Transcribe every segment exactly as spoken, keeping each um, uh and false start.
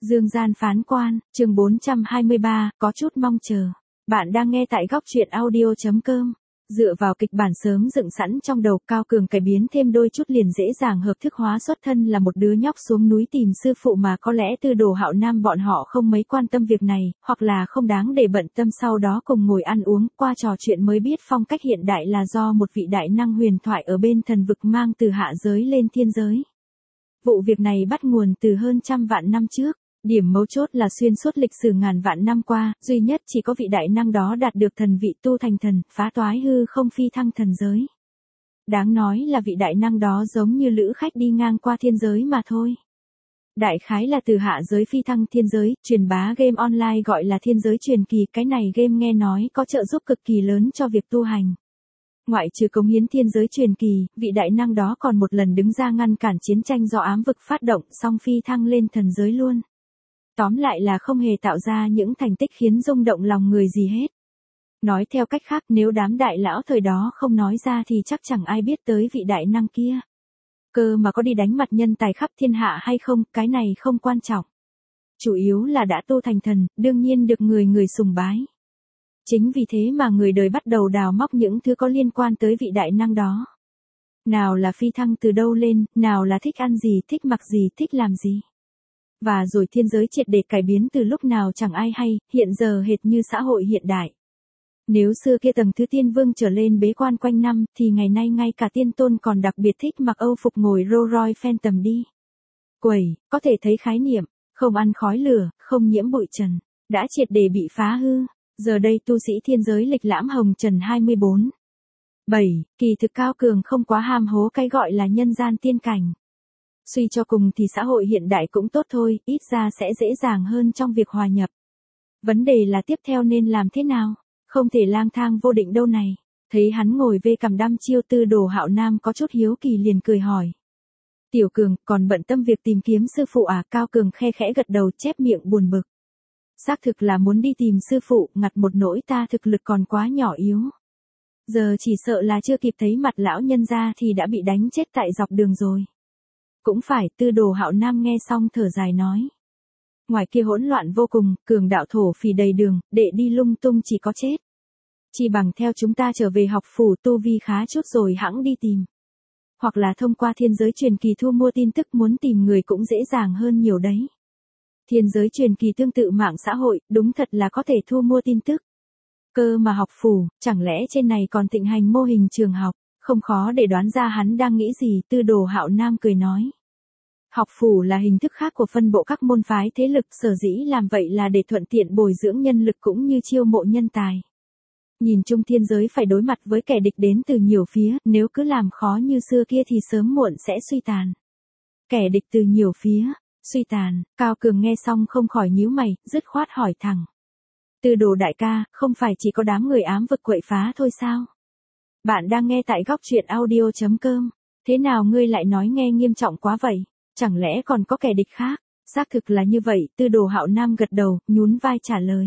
Dương gian phán quan, chương bốn trăm hai mươi ba, có chút mong chờ. Bạn đang nghe tại góc truyện audio.com. Dựa vào kịch bản sớm dựng sẵn trong đầu, Cao Cường cải biến thêm đôi chút liền dễ dàng hợp thức hóa xuất thân là một đứa nhóc xuống núi tìm sư phụ, mà có lẽ Tư Đồ Hạo Nam bọn họ không mấy quan tâm việc này, hoặc là không đáng để bận tâm, sau đó cùng ngồi ăn uống, qua trò chuyện mới biết phong cách hiện đại là do một vị đại năng huyền thoại ở bên thần vực mang từ hạ giới lên thiên giới. Vụ việc này bắt nguồn từ hơn trăm vạn năm trước. Điểm mấu chốt là xuyên suốt lịch sử ngàn vạn năm qua, duy nhất chỉ có vị đại năng đó đạt được thần vị tu thành thần, phá toái hư không phi thăng thần giới. Đáng nói là vị đại năng đó giống như lữ khách đi ngang qua thiên giới mà thôi. Đại khái là từ hạ giới phi thăng thiên giới, truyền bá game online gọi là Thiên Giới Truyền Kỳ, cái này game nghe nói có trợ giúp cực kỳ lớn cho việc tu hành. Ngoại trừ cống hiến Thiên Giới Truyền Kỳ, vị đại năng đó còn một lần đứng ra ngăn cản chiến tranh do ám vực phát động, xong phi thăng lên thần giới luôn. Tóm lại là không hề tạo ra những thành tích khiến rung động lòng người gì hết. Nói theo cách khác, nếu đám đại lão thời đó không nói ra thì chắc chẳng ai biết tới vị đại năng kia. Cơ mà có đi đánh mặt nhân tài khắp thiên hạ hay không, cái này không quan trọng. Chủ yếu là đã tu thành thần, đương nhiên được người người sùng bái. Chính vì thế mà người đời bắt đầu đào móc những thứ có liên quan tới vị đại năng đó. Nào là phi thăng từ đâu lên, nào là thích ăn gì, thích mặc gì, thích làm gì. Và rồi thiên giới triệt để cải biến từ lúc nào chẳng ai hay, hiện giờ hệt như xã hội hiện đại. Nếu xưa kia tầng thứ tiên vương trở lên bế quan quanh năm, thì ngày nay ngay cả tiên tôn còn đặc biệt thích mặc âu phục ngồi Rolls Royce Phantom đi quẩy, có thể thấy khái niệm, không ăn khói lửa, không nhiễm bụi trần, đã triệt để bị phá hư. Giờ đây tu sĩ thiên giới lịch lãm hồng trần hai mươi bốn bảy, kỳ thực Cao Cường không quá ham hố cái gọi là nhân gian tiên cảnh. Suy cho cùng thì xã hội hiện đại cũng tốt thôi, ít ra sẽ dễ dàng hơn trong việc hòa nhập. Vấn đề là tiếp theo nên làm thế nào? Không thể lang thang vô định đâu này. Thấy hắn ngồi vê cằm đăm chiêu, Tư Đồ Hạo Nam có chút hiếu kỳ liền cười hỏi. Tiểu Cường, còn bận tâm việc tìm kiếm sư phụ à? Cao Cường khe khẽ gật đầu, chép miệng buồn bực. Xác thực là muốn đi tìm sư phụ, ngặt một nỗi ta thực lực còn quá nhỏ yếu. Giờ chỉ sợ là chưa kịp thấy mặt lão nhân gia thì đã bị đánh chết tại dọc đường rồi. Cũng phải, Tư Đồ Hạo Nam nghe xong thở dài nói. Ngoài kia hỗn loạn vô cùng, cường đạo thổ phỉ đầy đường, đệ đi lung tung chỉ có chết. Chỉ bằng theo chúng ta trở về học phủ tu vi khá chút rồi hẵng đi tìm. Hoặc là thông qua Thiên Giới Truyền Kỳ thu mua tin tức, muốn tìm người cũng dễ dàng hơn nhiều đấy. Thiên Giới Truyền Kỳ tương tự mạng xã hội, đúng thật là có thể thu mua tin tức. Cơ mà học phủ, chẳng lẽ trên này còn thịnh hành mô hình trường học? Không khó để đoán ra hắn đang nghĩ gì, Tư Đồ Hạo Nam cười nói. Học phủ là hình thức khác của phân bộ các môn phái thế lực, sở dĩ làm vậy là để thuận tiện bồi dưỡng nhân lực cũng như chiêu mộ nhân tài. Nhìn chung thiên giới phải đối mặt với kẻ địch đến từ nhiều phía, nếu cứ làm khó như xưa kia thì sớm muộn sẽ suy tàn. Kẻ địch từ nhiều phía, suy tàn, Cao Cường nghe xong không khỏi nhíu mày, dứt khoát hỏi thẳng. Tư Đồ đại ca, không phải chỉ có đám người ám vực quậy phá thôi sao? Bạn đang nghe tại góc truyện audio.com. Thế nào ngươi lại nói nghe nghiêm trọng quá vậy? Chẳng lẽ còn có kẻ địch khác? Xác thực là như vậy, Tư Đồ Hạo Nam gật đầu, nhún vai trả lời.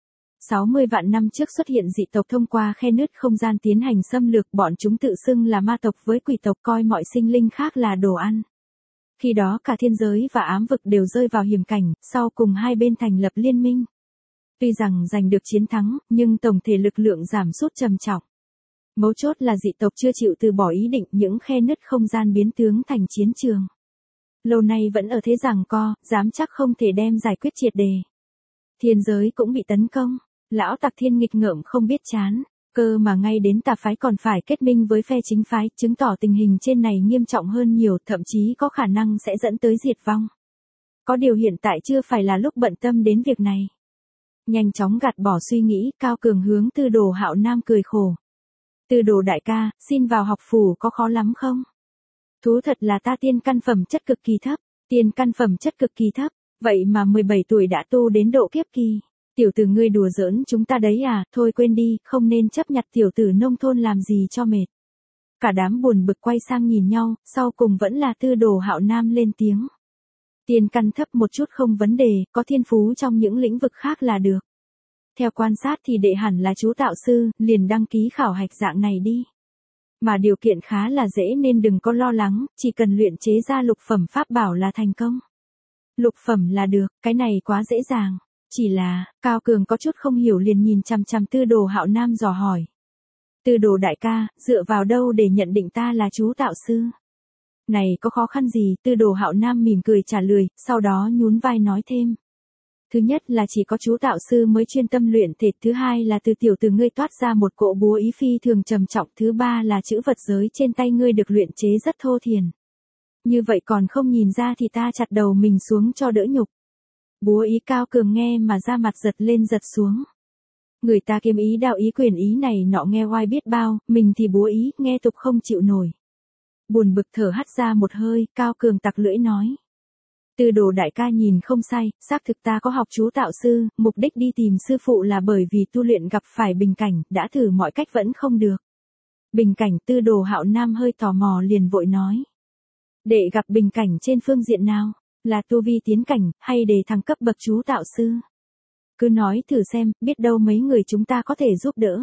sáu mươi vạn năm trước xuất hiện dị tộc thông qua khe nứt không gian tiến hành xâm lược, bọn chúng tự xưng là ma tộc với quỷ tộc, coi mọi sinh linh khác là đồ ăn. Khi đó cả thiên giới và ám vực đều rơi vào hiểm cảnh, sau cùng hai bên thành lập liên minh. Tuy rằng giành được chiến thắng, nhưng tổng thể lực lượng giảm sút trầm trọng. Mấu chốt là dị tộc chưa chịu từ bỏ ý định, những khe nứt không gian biến tướng thành chiến trường. Lâu nay vẫn ở thế giằng co, dám chắc không thể đem giải quyết triệt đề. Thiên giới cũng bị tấn công, lão tặc thiên nghịch ngợm không biết chán, cơ mà ngay đến tà phái còn phải kết minh với phe chính phái, chứng tỏ tình hình trên này nghiêm trọng hơn nhiều, thậm chí có khả năng sẽ dẫn tới diệt vong. Có điều hiện tại chưa phải là lúc bận tâm đến việc này. Nhanh chóng gạt bỏ suy nghĩ, Cao Cường hướng Tư Đồ Hạo Nam cười khổ. Tư Đồ đại ca, xin vào học phủ có khó lắm không? Thú thật là ta tiên căn phẩm chất cực kỳ thấp, tiên căn phẩm chất cực kỳ thấp, vậy mà mười bảy tuổi đã tu đến độ kiếp kỳ. Tiểu tử ngươi đùa giỡn chúng ta đấy à, thôi quên đi, không nên chấp nhặt tiểu tử nông thôn làm gì cho mệt. Cả đám buồn bực quay sang nhìn nhau, sau cùng vẫn là Tư Đồ Hạo Nam lên tiếng. Tiên căn thấp một chút không vấn đề, có thiên phú trong những lĩnh vực khác là được. Theo quan sát thì đệ hẳn là chú tạo sư, liền đăng ký khảo hạch dạng này đi. Mà điều kiện khá là dễ nên đừng có lo lắng, chỉ cần luyện chế ra lục phẩm pháp bảo là thành công. Lục phẩm là được, cái này quá dễ dàng. Chỉ là, Cao Cường có chút không hiểu liền nhìn chằm chằm Tư Đồ Hạo Nam dò hỏi. Tư Đồ đại ca, dựa vào đâu để nhận định ta là chú tạo sư? Này có khó khăn gì? Tư Đồ Hạo Nam mỉm cười trả lời, sau đó nhún vai nói thêm. Thứ nhất là chỉ có chú tạo sư mới chuyên tâm luyện thể, thứ hai là từ tiểu từ ngươi toát ra một cỗ búa ý phi thường trầm trọng, thứ ba là chữ vật giới trên tay ngươi được luyện chế rất thô thiền. Như vậy còn không nhìn ra thì ta chặt đầu mình xuống cho đỡ nhục. Búa ý Cao Cường nghe mà da mặt giật lên giật xuống. Người ta kiếm ý đạo ý quyền ý này nọ nghe oai biết bao, mình thì búa ý, nghe tục không chịu nổi. Buồn bực thở hắt ra một hơi, Cao Cường tặc lưỡi nói. Tư Đồ đại ca nhìn không sai, xác thực ta có học chú tạo sư, mục đích đi tìm sư phụ là bởi vì tu luyện gặp phải bình cảnh, đã thử mọi cách vẫn không được. Bình cảnh? Tư Đồ Hạo Nam hơi tò mò liền vội nói. Để gặp bình cảnh trên phương diện nào? Là tu vi tiến cảnh, hay để thăng cấp bậc chú tạo sư? Cứ nói thử xem, biết đâu mấy người chúng ta có thể giúp đỡ.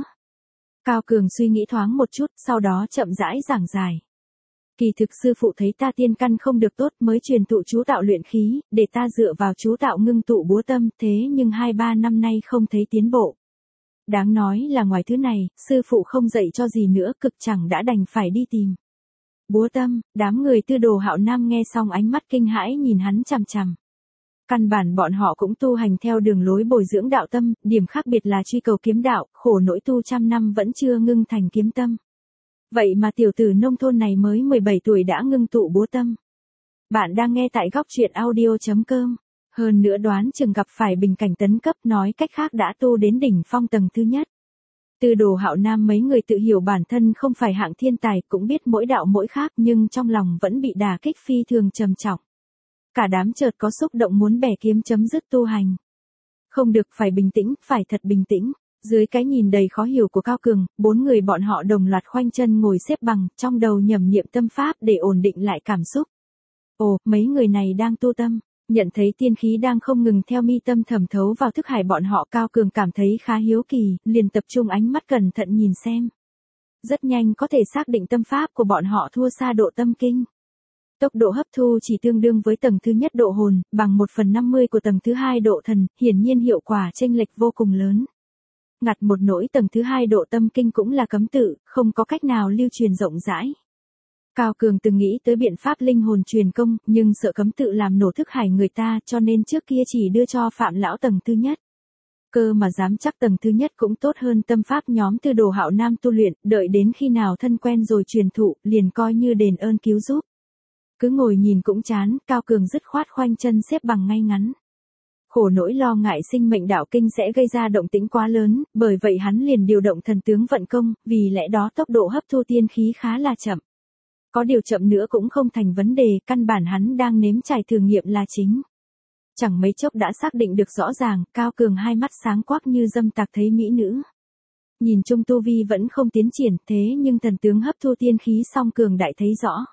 Cao Cường suy nghĩ thoáng một chút, sau đó chậm rãi giảng giải. Kỳ thực sư phụ thấy ta tiên căn không được tốt mới truyền thụ chú tạo luyện khí, để ta dựa vào chú tạo ngưng tụ búa tâm, thế nhưng hai ba năm nay không thấy tiến bộ. Đáng nói là ngoài thứ này, sư phụ không dạy cho gì nữa, cực chẳng đã đành phải đi tìm. Búa tâm? Đám người Tư Đồ Hạo Nam nghe xong ánh mắt kinh hãi nhìn hắn chằm chằm. Căn bản bọn họ cũng tu hành theo đường lối bồi dưỡng đạo tâm, điểm khác biệt là truy cầu kiếm đạo, khổ nỗi tu trăm năm vẫn chưa ngưng thành kiếm tâm. Vậy mà tiểu tử nông thôn này mới mười bảy tuổi đã ngưng tụ búa tâm. Bạn đang nghe tại góc truyện audio chấm com. Hơn nữa đoán chừng gặp phải bình cảnh tấn cấp, nói cách khác đã tu đến đỉnh phong tầng thứ nhất. Tư Đồ Hạo Nam mấy người tự hiểu bản thân không phải hạng thiên tài, cũng biết mỗi đạo mỗi khác, nhưng trong lòng vẫn bị đả kích phi thường trầm trọng. Cả đám chợt có xúc động muốn bẻ kiếm chấm dứt tu hành. Không được, phải bình tĩnh, phải thật bình tĩnh. Dưới cái nhìn đầy khó hiểu của Cao Cường, bốn người bọn họ đồng loạt khoanh chân ngồi xếp bằng, trong đầu nhẩm niệm tâm pháp để ổn định lại cảm xúc. Ồ, mấy người này đang tu tâm. Nhận thấy tiên khí đang không ngừng theo mi tâm thẩm thấu vào thức hải bọn họ, Cao Cường cảm thấy khá hiếu kỳ, liền tập trung ánh mắt cẩn thận nhìn xem. Rất nhanh có thể xác định tâm pháp của bọn họ thua xa độ tâm kinh. Tốc độ hấp thu chỉ tương đương với tầng thứ nhất độ hồn, bằng một phần năm mươi của tầng thứ hai độ thần, hiển nhiên hiệu quả chênh lệch vô cùng lớn. Ngặt một nỗi tầng thứ hai độ tâm kinh cũng là cấm tự, không có cách nào lưu truyền rộng rãi. Cao Cường từng nghĩ tới biện pháp linh hồn truyền công, nhưng sợ cấm tự làm nổ thức hải người ta, cho nên trước kia chỉ đưa cho Phạm lão tầng thứ nhất. Cơ mà dám chắc tầng thứ nhất cũng tốt hơn tâm pháp nhóm Tư Đồ Hạo Nam tu luyện, đợi đến khi nào thân quen rồi truyền thụ, liền coi như đền ơn cứu giúp. Cứ ngồi nhìn cũng chán, Cao Cường dứt khoát khoanh chân xếp bằng ngay ngắn. Khổ nỗi lo ngại sinh mệnh đạo kinh sẽ gây ra động tĩnh quá lớn, bởi vậy hắn liền điều động thần tướng vận công, vì lẽ đó tốc độ hấp thu tiên khí khá là chậm. Có điều chậm nữa cũng không thành vấn đề, căn bản hắn đang nếm trải thử nghiệm là chính. Chẳng mấy chốc đã xác định được rõ ràng, Cao Cường hai mắt sáng quắc như dâm tặc thấy mỹ nữ. Nhìn chung tu vi vẫn không tiến triển, thế nhưng thần tướng hấp thu tiên khí xong Cường đại thấy rõ.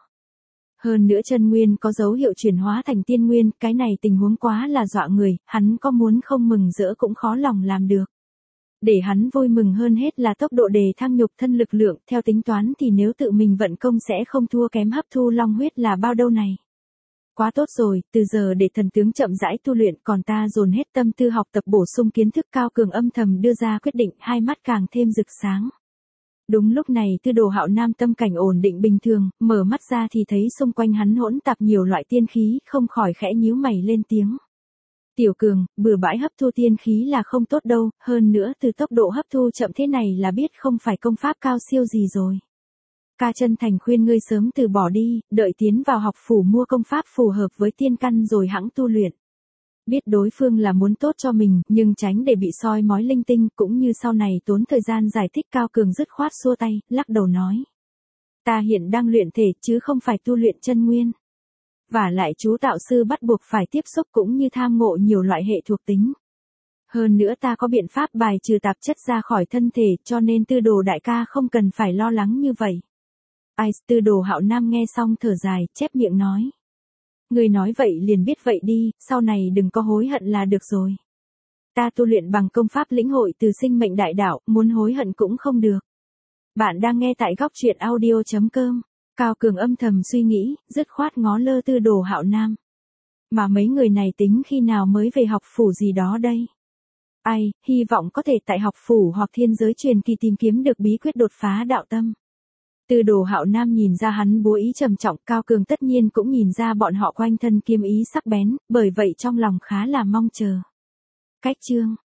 Hơn nữa chân nguyên có dấu hiệu chuyển hóa thành tiên nguyên, cái này tình huống quá là dọa người, hắn có muốn không mừng rỡ cũng khó lòng làm được. Để hắn vui mừng hơn hết là tốc độ đề thăng nhục thân lực lượng, theo tính toán thì nếu tự mình vận công sẽ không thua kém hấp thu long huyết là bao đâu này. Quá tốt rồi, từ giờ để thần tướng chậm rãi tu luyện, còn ta dồn hết tâm tư học tập bổ sung kiến thức. Cao Cường âm thầm đưa ra quyết định, hai mắt càng thêm rực sáng. Đúng lúc này Tư Đồ Hạo Nam tâm cảnh ổn định bình thường, mở mắt ra thì thấy xung quanh hắn hỗn tạp nhiều loại tiên khí, không khỏi khẽ nhíu mày lên tiếng. Tiểu Cường, bừa bãi hấp thu tiên khí là không tốt đâu, hơn nữa từ tốc độ hấp thu chậm thế này là biết không phải công pháp cao siêu gì rồi. Ca chân thành khuyên ngươi sớm từ bỏ đi, đợi tiến vào học phủ mua công pháp phù hợp với tiên căn rồi hẵng tu luyện. Biết đối phương là muốn tốt cho mình, nhưng tránh để bị soi mói linh tinh, cũng như sau này tốn thời gian giải thích. Cao Cường dứt khoát xua tay, lắc đầu nói. Ta hiện đang luyện thể, chứ không phải tu luyện chân nguyên. Và lại chú tạo sư bắt buộc phải tiếp xúc cũng như tham ngộ nhiều loại hệ thuộc tính. Hơn nữa ta có biện pháp bài trừ tạp chất ra khỏi thân thể, cho nên Tư Đồ đại ca không cần phải lo lắng như vậy. Ai, Tư Đồ Hạo Nam nghe xong thở dài, chép miệng nói. Người nói vậy liền biết vậy đi, sau này đừng có hối hận là được rồi. Ta tu luyện bằng công pháp lĩnh hội từ sinh mệnh đại đạo, muốn hối hận cũng không được. Bạn đang nghe tại góc truyện audio chấm com. Cao Cường âm thầm suy nghĩ, dứt khoát ngó lơ Tư Đồ Hạo Nam. Mà mấy người này tính khi nào mới về học phủ gì đó đây? Ai, hy vọng có thể tại học phủ hoặc thiên giới truyền kỳ tìm kiếm được bí quyết đột phá đạo tâm. Từ Đồ Hạo Nam nhìn ra hắn bố ý trầm trọng, Cao Cường tất nhiên cũng nhìn ra bọn họ quanh thân kiếm ý sắc bén, bởi vậy trong lòng khá là mong chờ. Cách chương